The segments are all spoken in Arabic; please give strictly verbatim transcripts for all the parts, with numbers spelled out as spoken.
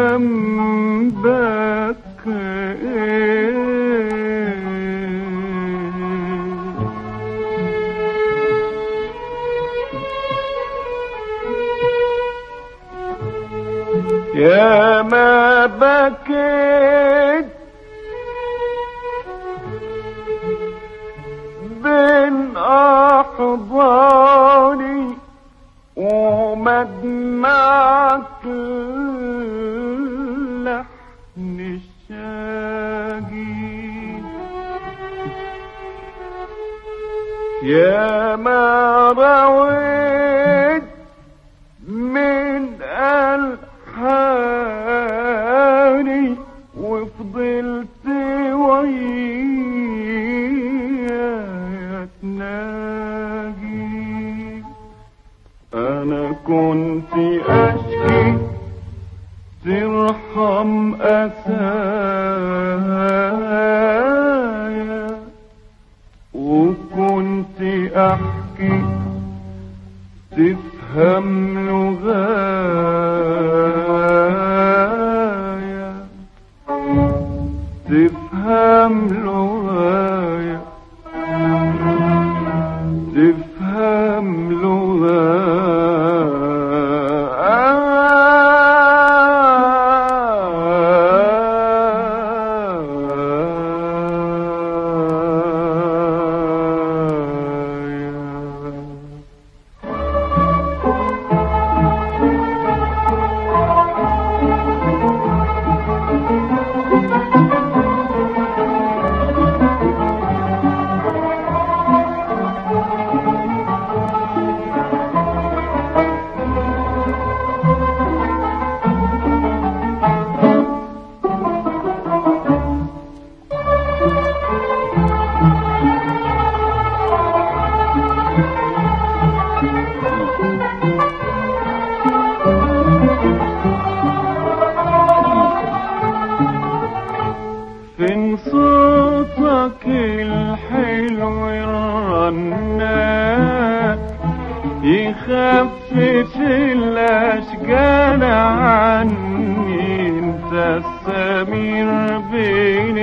ذنبك ايه؟ يا ما بكيت بين أحضاني ومدمعك لحن الشاقي، يا ما رويت من ألحاني وفضلت وياك ناجي. أنا كنت أشكي ترحم أسايا، وكنت أحكي تفهم لغايا، تفهم لغايا، تفهم لغايا. فين صوتك الحلو الرنان يخفف الأشجان عني؟ انت السمير بين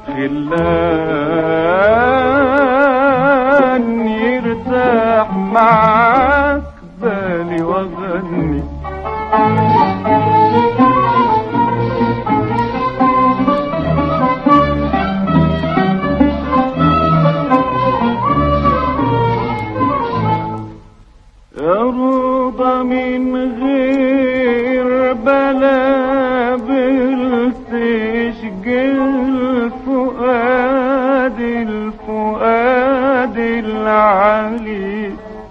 الخلان يرتاح معاك بالي وغني. روضة من غير بلابل تشجي الفؤاد، الفؤاد العلي.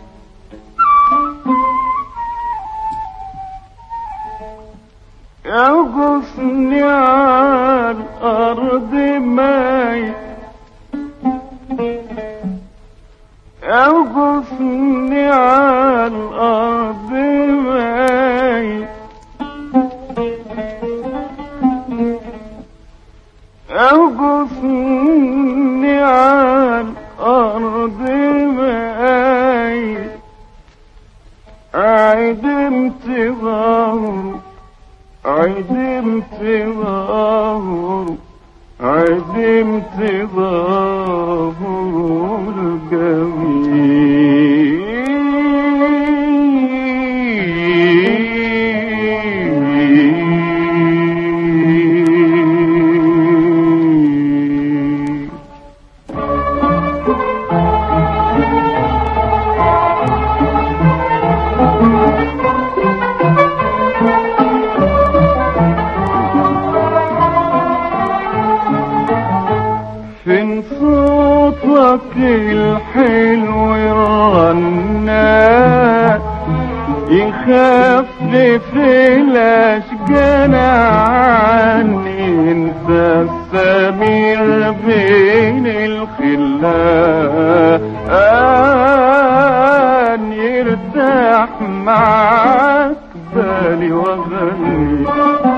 يا غصني على الأرض ماي، يا غصني على الأرض ماي، يا غصني على الأرض ماي. عدمت ظهره، عدمت ظهره، عدمت ظهره الجميل. فين صوتك الحلو الرنان يخفف الأشجان عني؟ انت السمير بين الخلان يرتاح معاك بالي وغني.